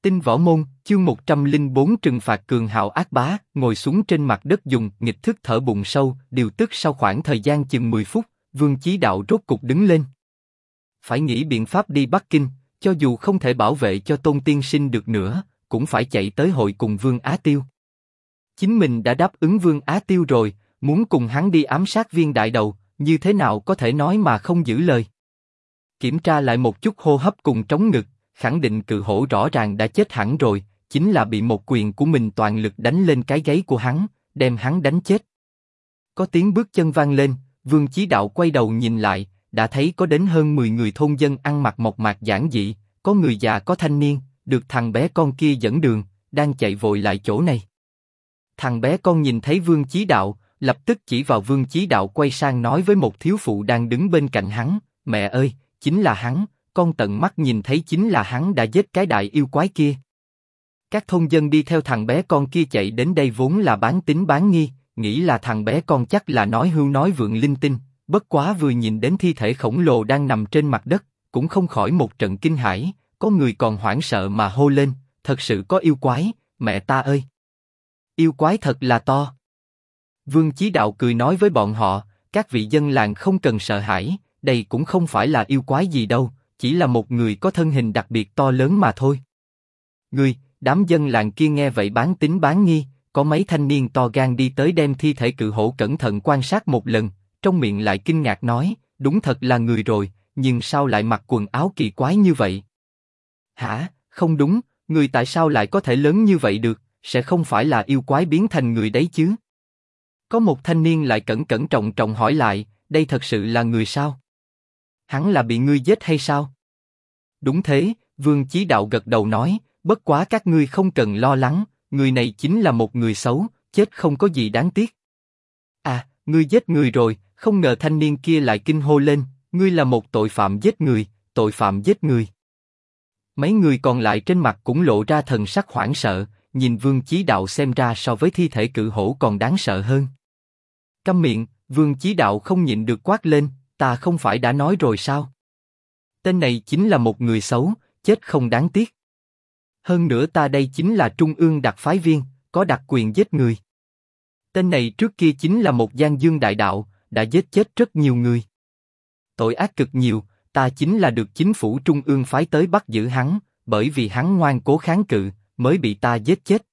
Tinh Võ Môn, chương 104 trừng phạt cường hào ác bá, ngồi xuống trên mặt đất dùng nghịch thức thở bụng sâu, điều tức sau khoảng thời gian chừng 10 phút, Vương Chí Đạo rốt cục đứng lên. Phải nghĩ biện pháp đi Bắc Kinh, cho dù không thể bảo vệ cho Tôn Tiên Sinh được nữa, cũng phải chạy tới hội cùng Vương Á Tiêu. Chính mình đã đáp ứng Vương Á Tiêu rồi, muốn cùng hắn đi ám sát Viên Đại Đầu, như thế nào có thể nói mà không giữ lời. Kiểm tra lại một chút hô hấp cùng trống ngực, khẳng định cự hổ rõ ràng đã chết hẳn rồi, chính là bị một quyền của mình toàn lực đánh lên cái gáy của hắn, đem hắn đánh chết. Có tiếng bước chân vang lên, Vương Chí Đạo quay đầu nhìn lại, đã thấy có đến hơn 10 người thôn dân ăn mặc mộc mạc giản dị, có người già có thanh niên, được thằng bé con kia dẫn đường, đang chạy vội lại chỗ này. Thằng bé con nhìn thấy Vương Chí Đạo, lập tức chỉ vào Vương Chí Đạo quay sang nói với một thiếu phụ đang đứng bên cạnh hắn, mẹ ơi, chính là hắn, con tận mắt nhìn thấy chính là hắn đã giết cái đại yêu quái kia. Các thôn dân đi theo thằng bé con kia chạy đến đây vốn là bán tín bán nghi, nghĩ là thằng bé con chắc là nói hưu nói vượng linh tinh, bất quá vừa nhìn đến thi thể khổng lồ đang nằm trên mặt đất, cũng không khỏi một trận kinh hãi, có người còn hoảng sợ mà hô lên, thật sự có yêu quái, mẹ ta ơi! Yêu quái thật là to. Vương Chí Đạo cười nói với bọn họ, các vị dân làng không cần sợ hãi, đây cũng không phải là yêu quái gì đâu, chỉ là một người có thân hình đặc biệt to lớn mà thôi. Đám dân làng kia nghe vậy bán tín bán nghi, có mấy thanh niên to gan đi tới đem thi thể cự hổ cẩn thận quan sát một lần, trong miệng lại kinh ngạc nói, đúng thật là người rồi, nhưng sao lại mặc quần áo kỳ quái như vậy? Hả, không đúng, người tại sao lại có thể lớn như vậy được, sẽ không phải là yêu quái biến thành người đấy chứ? Có một thanh niên lại cẩn cẩn trọng trọng hỏi lại, đây thật sự là người sao? Hắn là bị ngươi giết hay sao? Đúng thế, Vương Chí Đạo gật đầu nói, bất quá các ngươi không cần lo lắng, người này chính là một người xấu, chết không có gì đáng tiếc. À, ngươi giết người rồi, không ngờ thanh niên kia lại kinh hô lên, ngươi là một tội phạm giết người, tội phạm giết người. Mấy người còn lại trên mặt cũng lộ ra thần sắc hoảng sợ, nhìn Vương Chí Đạo xem ra so với thi thể cự hổ còn đáng sợ hơn. Câm miệng, Vương Chí Đạo không nhịn được quát lên, ta không phải đã nói rồi sao? Tên này chính là một người xấu, chết không đáng tiếc. Hơn nữa ta đây chính là trung ương đặc phái viên, có đặc quyền giết người. Tên này trước kia chính là một gian dương đại đạo, đã giết chết rất nhiều người. Tội ác cực nhiều, ta chính là được chính phủ trung ương phái tới bắt giữ hắn, bởi vì hắn ngoan cố kháng cự, mới bị ta giết chết.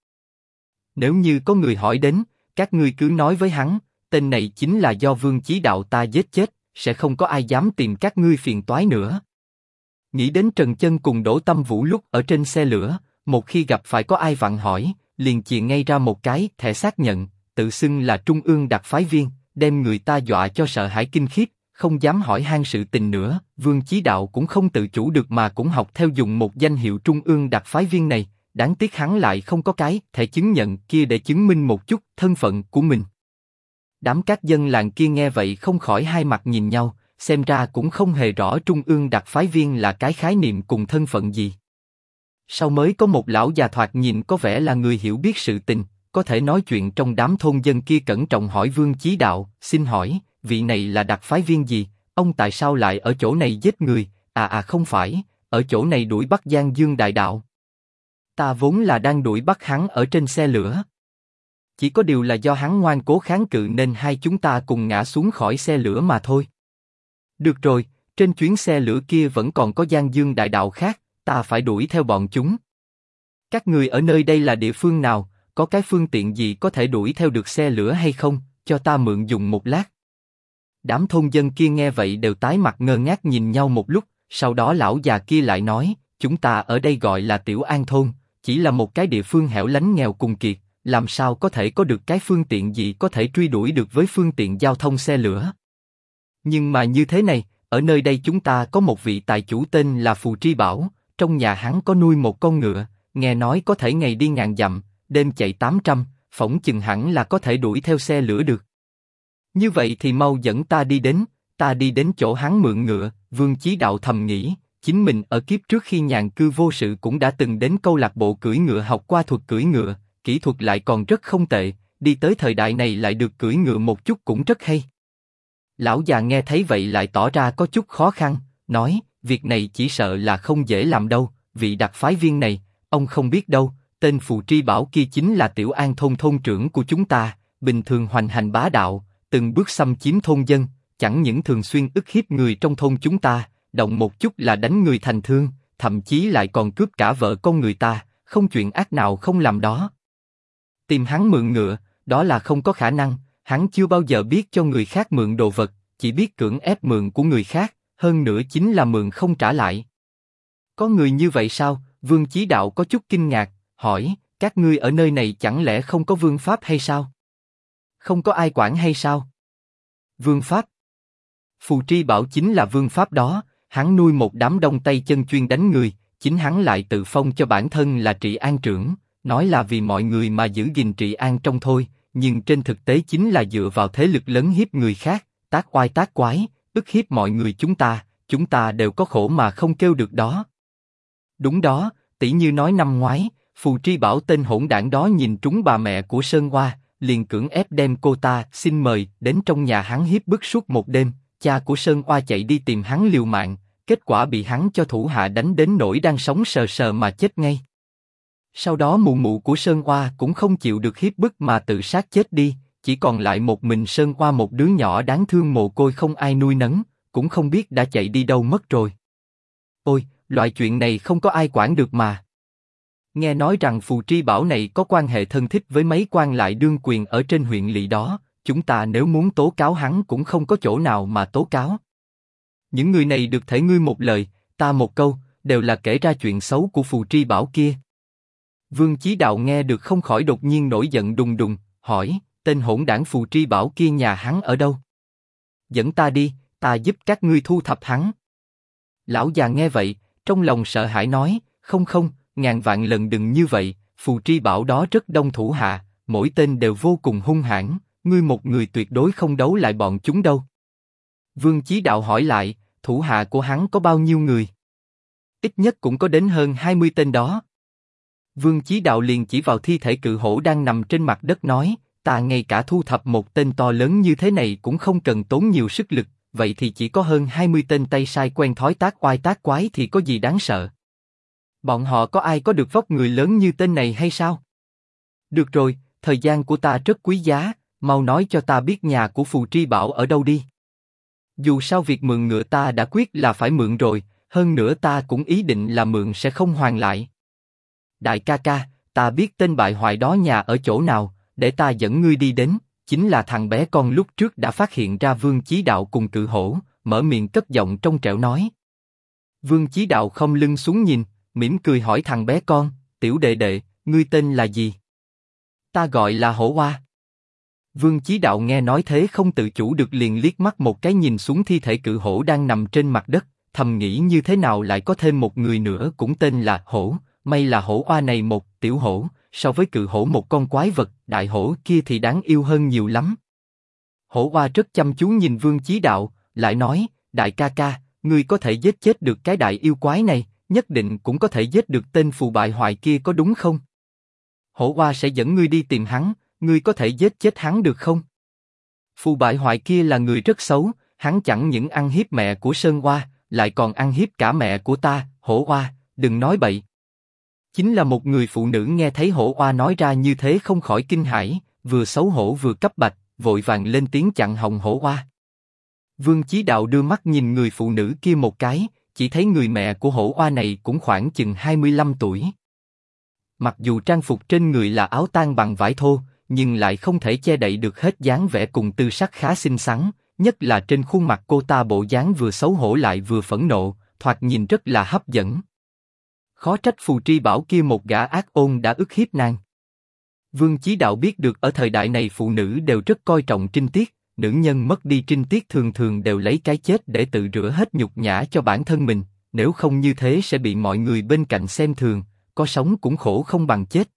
Nếu như có người hỏi đến, các ngươi cứ nói với hắn, tên này chính là do Vương Chí Đạo ta giết chết, sẽ không có ai dám tìm các ngươi phiền toái nữa. Nghĩ đến Trần Chân cùng Đỗ Tâm Vũ lúc ở trên xe lửa, một khi gặp phải có ai vặn hỏi, liền chìa ngay ra một cái thẻ xác nhận, tự xưng là trung ương đặc phái viên, đem người ta dọa cho sợ hãi kinh khiếp, không dám hỏi han sự tình nữa. Vương Chí Đạo cũng không tự chủ được mà cũng học theo dùng một danh hiệu trung ương đặc phái viên này, đáng tiếc hắn lại không có cái thẻ chứng nhận kia để chứng minh một chút thân phận của mình. Đám các dân làng kia nghe vậy không khỏi hai mặt nhìn nhau, xem ra cũng không hề rõ trung ương đặc phái viên là cái khái niệm cùng thân phận gì. Sau mới có một lão già thoạt nhìn có vẻ là người hiểu biết sự tình, có thể nói chuyện trong đám thôn dân kia cẩn trọng hỏi Vương Chí Đạo, xin hỏi, vị này là đặc phái viên gì, ông tại sao lại ở chỗ này giết người? Không phải, ở chỗ này đuổi bắt Giang Dương Đại Đạo. Ta vốn là đang đuổi bắt hắn ở trên xe lửa. Chỉ có điều là do hắn ngoan cố kháng cự nên hai chúng ta cùng ngã xuống khỏi xe lửa mà thôi. Được rồi, trên chuyến xe lửa kia vẫn còn có Giang Dương Đại Đạo khác, ta phải đuổi theo bọn chúng. Các người ở nơi đây là địa phương nào, có cái phương tiện gì có thể đuổi theo được xe lửa hay không, cho ta mượn dùng một lát. Đám thôn dân kia nghe vậy đều tái mặt ngơ ngác nhìn nhau một lúc, sau đó lão già kia lại nói, chúng ta ở đây gọi là Tiểu An Thôn, chỉ là một cái địa phương hẻo lánh nghèo cùng kiệt, làm sao có thể có được cái phương tiện gì có thể truy đuổi được với phương tiện giao thông xe lửa. Nhưng mà như thế này, ở nơi đây chúng ta có một vị tài chủ tên là Phù Tri Bảo, trong nhà hắn có nuôi một con ngựa, nghe nói có thể ngày đi 1000 dặm, đêm chạy 800, phỏng chừng hẳn là có thể đuổi theo xe lửa được. Như vậy thì mau dẫn ta đi đến chỗ hắn mượn ngựa. Vương Chí Đạo thầm nghĩ, chính mình ở kiếp trước khi nhàn cư vô sự cũng đã từng đến câu lạc bộ cưỡi ngựa học qua thuật cưỡi ngựa, kỹ thuật lại còn rất không tệ, đi tới thời đại này lại được cưỡi ngựa một chút cũng rất hay. Lão già nghe thấy vậy lại tỏ ra có chút khó khăn, nói, việc này chỉ sợ là không dễ làm đâu, vị đặc phái viên này, Ông không biết đâu, tên Phù Tri Bảo kia chính là Tiểu An thôn trưởng của chúng ta, bình thường hoành hành bá đạo, từng bước xâm chiếm thôn dân, chẳng những thường xuyên ức hiếp người trong thôn chúng ta, động một chút là đánh người thành thương, thậm chí lại còn cướp cả vợ con người ta, không chuyện ác nào không làm đó. Tìm hắn mượn ngựa, đó là không có khả năng, hắn chưa bao giờ biết cho người khác mượn đồ vật, chỉ biết cưỡng ép mượn của người khác, hơn nữa chính là mượn không trả lại. Có người như vậy sao? Vương Chí Đạo có chút kinh ngạc, hỏi, các ngươi ở nơi này chẳng lẽ không có vương pháp hay sao? Không có ai quản hay sao? Vương pháp? Phù Tri Bảo chính là vương pháp đó, hắn nuôi một đám đông tay chân chuyên đánh người, chính hắn lại tự phong cho bản thân là trị an trưởng, nói là vì mọi người mà giữ gìn trị an trong thôi, nhưng trên thực tế chính là dựa vào thế lực lớn hiếp người khác, tác oai tác quái, ức hiếp mọi người chúng ta đều có khổ mà không kêu được đó. Đúng đó, tỷ như nói năm ngoái, Phù Tri Bảo tên hỗn đảng đó nhìn trúng bà mẹ của Sơn Hoa, liền cưỡng ép đem cô ta xin mời đến trong nhà hắn hiếp bức suốt một đêm, cha của Sơn Hoa chạy đi tìm hắn liều mạng, kết quả bị hắn cho thủ hạ đánh đến nỗi đang sống sờ sờ mà chết ngay. Sau đó mụ mụ của Sơn Hoa cũng không chịu được hiếp bức mà tự sát chết đi, chỉ còn lại một mình Sơn Hoa một đứa nhỏ đáng thương mồ côi không ai nuôi nấng, cũng không biết đã chạy đi đâu mất rồi. Ôi, loại chuyện này không có ai quản được mà. Nghe nói rằng Phù Tri Bảo này có quan hệ thân thích với mấy quan lại đương quyền ở trên huyện lỵ đó, chúng ta nếu muốn tố cáo hắn cũng không có chỗ nào mà tố cáo. Những người này được thể ngươi một lời, ta một câu, đều là kể ra chuyện xấu của Phù Tri Bảo kia. Vương Chí Đạo nghe được không khỏi đột nhiên nổi giận đùng đùng, hỏi, tên hỗn đảng Phù Tri Bảo kia nhà hắn ở đâu? Dẫn ta đi, ta giúp các ngươi thu thập hắn. Lão già nghe vậy, trong lòng sợ hãi nói, không, ngàn vạn lần đừng như vậy, Phù Tri Bảo đó rất đông thủ hạ, mỗi tên đều vô cùng hung hãn, ngươi một người tuyệt đối không đấu lại bọn chúng đâu. Vương Chí Đạo hỏi lại, thủ hạ của hắn có bao nhiêu người? Ít nhất cũng có đến hơn 20 tên đó. Vương Chí Đạo liền chỉ vào thi thể cự hổ đang nằm trên mặt đất nói, ta ngay cả thu thập một tên to lớn như thế này cũng không cần tốn nhiều sức lực, vậy thì chỉ có hơn 20 tên tay sai quen thói tác oai tác quái thì có gì đáng sợ? Bọn họ có ai có được vóc người lớn như tên này hay sao? Được rồi, thời gian của ta rất quý giá, mau nói cho ta biết nhà của Phù Tri Bảo ở đâu đi. Dù sao việc mượn ngựa ta đã quyết là phải mượn rồi, hơn nữa ta cũng ý định là mượn sẽ không hoàn lại. Đại ca ca, ta biết tên bại hoại đó nhà ở chỗ nào, để ta dẫn ngươi đi đến, chính là thằng bé con lúc trước đã phát hiện ra Vương Chí Đạo cùng cự hổ, mở miệng cất giọng trong trẻo nói. Vương Chí Đạo khom lưng xuống nhìn, mỉm cười hỏi thằng bé con, tiểu đệ đệ, ngươi tên là gì? Ta gọi là Hổ Hoa. Vương Chí Đạo nghe nói thế không tự chủ được liền liếc mắt một cái nhìn xuống thi thể cự hổ đang nằm trên mặt đất, thầm nghĩ như thế nào lại có thêm một người nữa cũng tên là Hổ, may là Hổ Hoa này một tiểu hổ, so với cự hổ một con quái vật, đại hổ kia thì đáng yêu hơn nhiều lắm. Hổ Hoa rất chăm chú nhìn Vương Chí Đạo, lại nói, đại ca ca, ngươi có thể giết chết được cái đại yêu quái này, nhất định cũng có thể giết được tên phù bại hoại kia có đúng không? Hổ Hoa sẽ dẫn ngươi đi tìm hắn, ngươi có thể giết chết hắn được không? Phù bại hoại kia là người rất xấu, hắn chẳng những ăn hiếp mẹ của Sơn Hoa, lại còn ăn hiếp cả mẹ của ta, Hổ Hoa, đừng nói bậy. Chính là một người phụ nữ nghe thấy Hổ Hoa nói ra như thế không khỏi kinh hãi, vừa xấu hổ vừa cấp bạch, vội vàng lên tiếng chặn họng Hổ Hoa. Vương Chí Đạo đưa mắt nhìn người phụ nữ kia một cái, chỉ thấy người mẹ của Hổ Hoa này cũng khoảng chừng 25 tuổi. Mặc dù trang phục trên người là áo tang bằng vải thô, nhưng lại không thể che đậy được hết dáng vẻ cùng tư sắc khá xinh xắn, nhất là trên khuôn mặt cô ta bộ dáng vừa xấu hổ lại vừa phẫn nộ, thoạt nhìn rất là hấp dẫn. Khó trách Phù Tri Bảo kia một gã ác ôn đã ức hiếp nàng. Vương Chí Đạo biết được ở thời đại này phụ nữ đều rất coi trọng trinh tiết, nữ nhân mất đi trinh tiết thường thường đều lấy cái chết để tự rửa hết nhục nhã cho bản thân mình, nếu không như thế sẽ bị mọi người bên cạnh xem thường, có sống cũng khổ không bằng chết.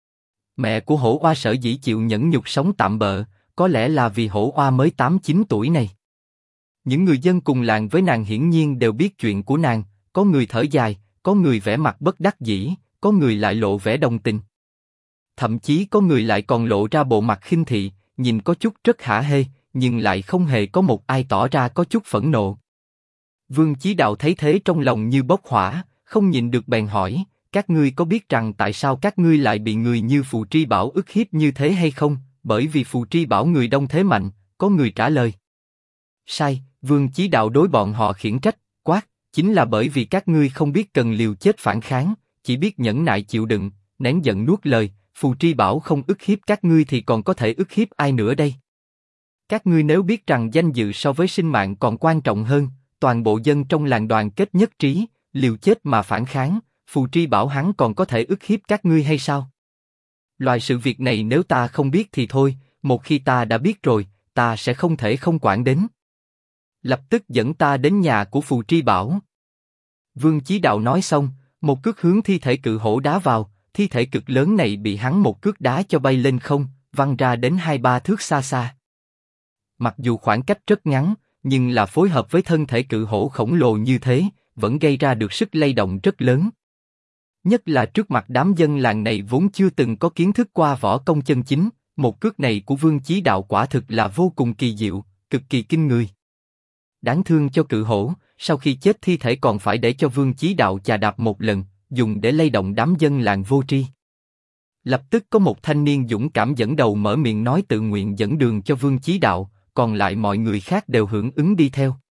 Mẹ của Hổ Hoa sở dĩ chịu nhẫn nhục sống tạm bợ, có lẽ là vì Hổ Hoa mới 8-9 tuổi này. Những người dân cùng làng với nàng hiển nhiên đều biết chuyện của nàng, có người thở dài, có người vẻ mặt bất đắc dĩ, có người lại lộ vẻ đồng tình. Thậm chí có người lại còn lộ ra bộ mặt khinh thị, nhìn có chút rất hả hê, nhưng lại không hề có một ai tỏ ra có chút phẫn nộ. Vương Chí Đạo thấy thế trong lòng như bốc hỏa, không nhịn được bèn hỏi, Các ngươi có biết rằng tại sao các ngươi lại bị người như Phù Tri Bảo ức hiếp như thế hay không? Bởi vì Phù Tri Bảo người đông thế mạnh, có người trả lời. Sai, Vương Chí Đạo đối bọn họ khiển trách, quát, chính là bởi vì các ngươi không biết cần liều chết phản kháng, chỉ biết nhẫn nại chịu đựng, nén giận nuốt lời, Phù Tri Bảo không ức hiếp các ngươi thì còn có thể ức hiếp ai nữa đây? Các ngươi nếu biết rằng danh dự so với sinh mạng còn quan trọng hơn, toàn bộ dân trong làng đoàn kết nhất trí, liều chết mà phản kháng, Phù Tri Bảo hắn còn có thể ức hiếp các ngươi hay sao? Loại sự việc này nếu ta không biết thì thôi, một khi ta đã biết rồi, ta sẽ không thể không quản đến. Lập tức dẫn ta đến nhà của Phù Tri Bảo. Vương Chí Đạo nói xong, một cước hướng thi thể cự hổ đá vào, thi thể cực lớn này bị hắn một cước đá cho bay lên không, văng ra đến 2-3 thước xa xa. Mặc dù khoảng cách rất ngắn, nhưng là phối hợp với thân thể cự hổ khổng lồ như thế, vẫn gây ra được sức lay động rất lớn. Nhất là trước mặt đám dân làng này vốn chưa từng có kiến thức qua võ công chân chính, một cước này của Vương Chí Đạo quả thực là vô cùng kỳ diệu, cực kỳ kinh người. Đáng thương cho cự hổ, sau khi chết thi thể còn phải để cho Vương Chí Đạo chà đạp một lần, dùng để lay động đám dân làng vô tri. Lập tức có một thanh niên dũng cảm dẫn đầu mở miệng nói tự nguyện dẫn đường cho Vương Chí Đạo, còn lại mọi người khác đều hưởng ứng đi theo.